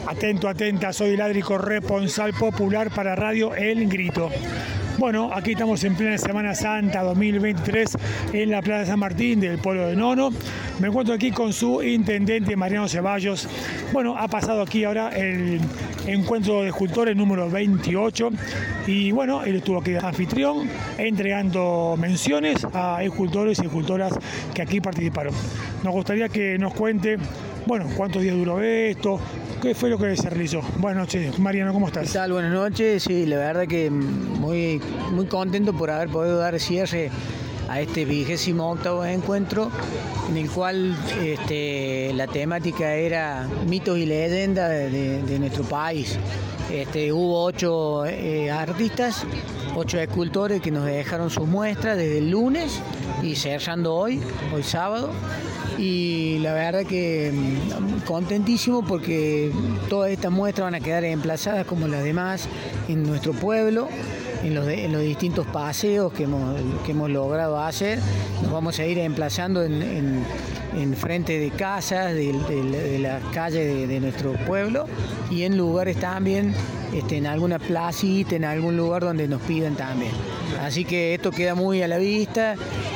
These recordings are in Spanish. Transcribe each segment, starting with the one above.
Atento, atenta, soy el Adri corresponsal popular para Radio El Grito. Bueno, aquí estamos en plena Semana Santa 2023 en la Plaza San Martín del pueblo de Nono. Me encuentro aquí con su intendente Mariano Ceballos. Bueno, ha pasado aquí ahora el encuentro de escultores número 28 y bueno, él estuvo aquí de anfitrión entregando menciones a escultores y escultoras que aquí participaron. Nos gustaría que nos cuente, bueno, cuántos días duró esto, qué fue lo que se realizó. Buenas noches, Mariano, ¿cómo estás? ¿Qué tal? Buenas noches. Sí, la verdad que muy contento por haber podido dar cierre a este 28º encuentro, en el cual la temática era mitos y leyendas de nuestro país. Hubo 8 artistas, 8 escultores que nos dejaron sus muestras desde el lunes y cerrando hoy sábado. Y la verdad que contentísimo porque todas estas muestras van a quedar emplazadas como las demás en nuestro pueblo, en los distintos paseos que hemos logrado hacer. Nos vamos a ir emplazando en frente de casas, de las calles de nuestro pueblo y en lugares también, en alguna placita, en algún lugar donde nos pidan también. Así que esto queda muy a la vista.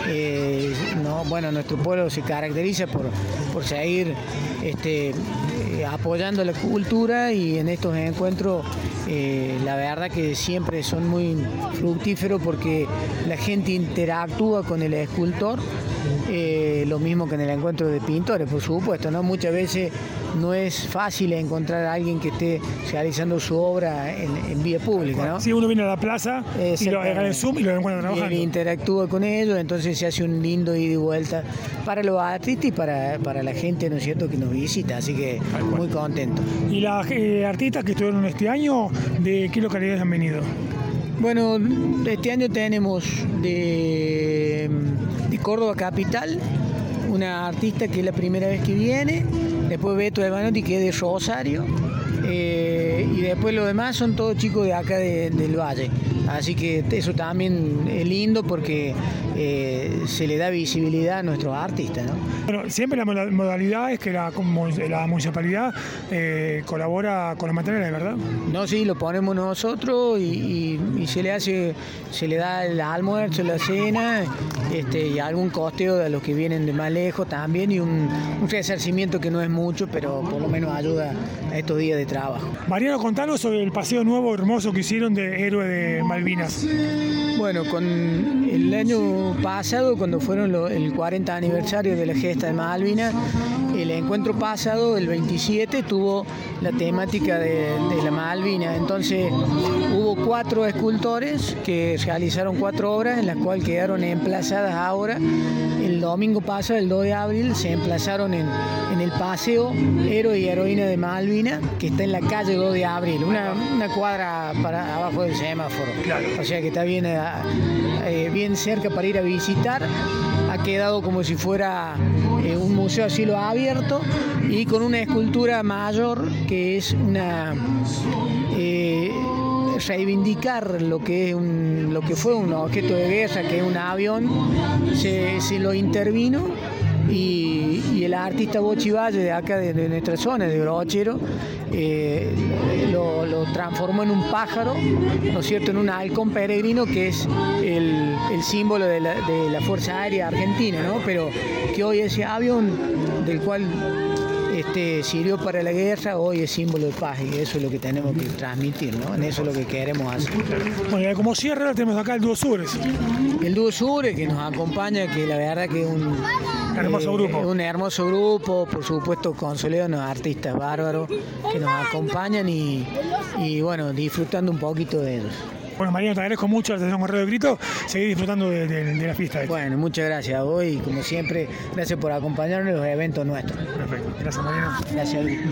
Nuestro pueblo se caracteriza por seguir apoyando la cultura y en estos encuentros la verdad que siempre son muy fructíferos porque la gente interactúa con el escultor, lo mismo que en el encuentro de pintores, por supuesto, ¿no? Muchas veces no es fácil encontrar a alguien que esté realizando su obra en vía pública, ¿no? Si uno viene a la plaza y lo agarra en Zoom y lo encuentra trabajando. Y interactúa con ellos, entonces se hace un lindo ida y vuelta para los artistas y para la gente, ¿no es cierto?, que nos visita, así que muy contento. ¿Y las artistas que estuvieron este año, de qué localidades han venido? Bueno, este año tenemos de Córdoba capital, una artista que es la primera vez que viene, después Beto Albanotti, que es de Rosario, y después los demás son todos chicos de acá del Valle. Así que eso también es lindo porque se le da visibilidad a nuestros artistas, ¿no? Bueno, siempre la modalidad es que la municipalidad colabora con los materiales, ¿verdad? No, sí, lo ponemos nosotros y se le da el almuerzo, la cena, y algún costeo de los que vienen de más lejos también, y un resarcimiento que no es mucho, pero por lo menos ayuda a estos días de trabajo. Mariano, contanos sobre el paseo nuevo hermoso que hicieron de Héroe de Malvinas. Bueno, con el año pasado, cuando fueron el 40 aniversario de la gesta de Malvinas, el encuentro pasado, el 27, tuvo la temática de la Malvina. Entonces hubo 4 escultores que realizaron 4 obras, en las cuales quedaron emplazadas ahora. El domingo pasado, el 2 de abril, se emplazaron en el paseo Héroe y Heroína de Malvinas, que está en la calle 2 de abril, una cuadra para abajo del semáforo. Claro. O sea que está bien cerca para ir a visitar. Ha quedado como si fuera un museo a cielo abierto y con una escultura mayor que es reivindicar lo que fue un objeto de guerra, que es un avión. Se lo intervino y el artista Bochi Valle de acá de nuestra zona, de Brochero, lo transformó en un pájaro, ¿no es cierto?, en un halcón peregrino, que es el símbolo de la Fuerza Aérea Argentina, ¿no? Pero que hoy ese avión, del cual sirvió para la guerra, hoy es símbolo de paz, y eso es lo que tenemos que transmitir, ¿no? En eso es lo que queremos hacer. Bueno, y como cierre tenemos acá el Dúo Sures. El Dúo Sures, que nos acompaña, que la verdad que es un hermoso grupo, por supuesto, con Soledad, unos artistas bárbaros que nos acompañan y bueno, disfrutando un poquito de ellos. Bueno, Mariano, te agradezco mucho la atención con Radio Grito. Seguí disfrutando de la fiesta. Bueno, muchas gracias a vos y, como siempre, gracias por acompañarnos en los eventos nuestros. Perfecto. Gracias, Mariano. Gracias, Luis.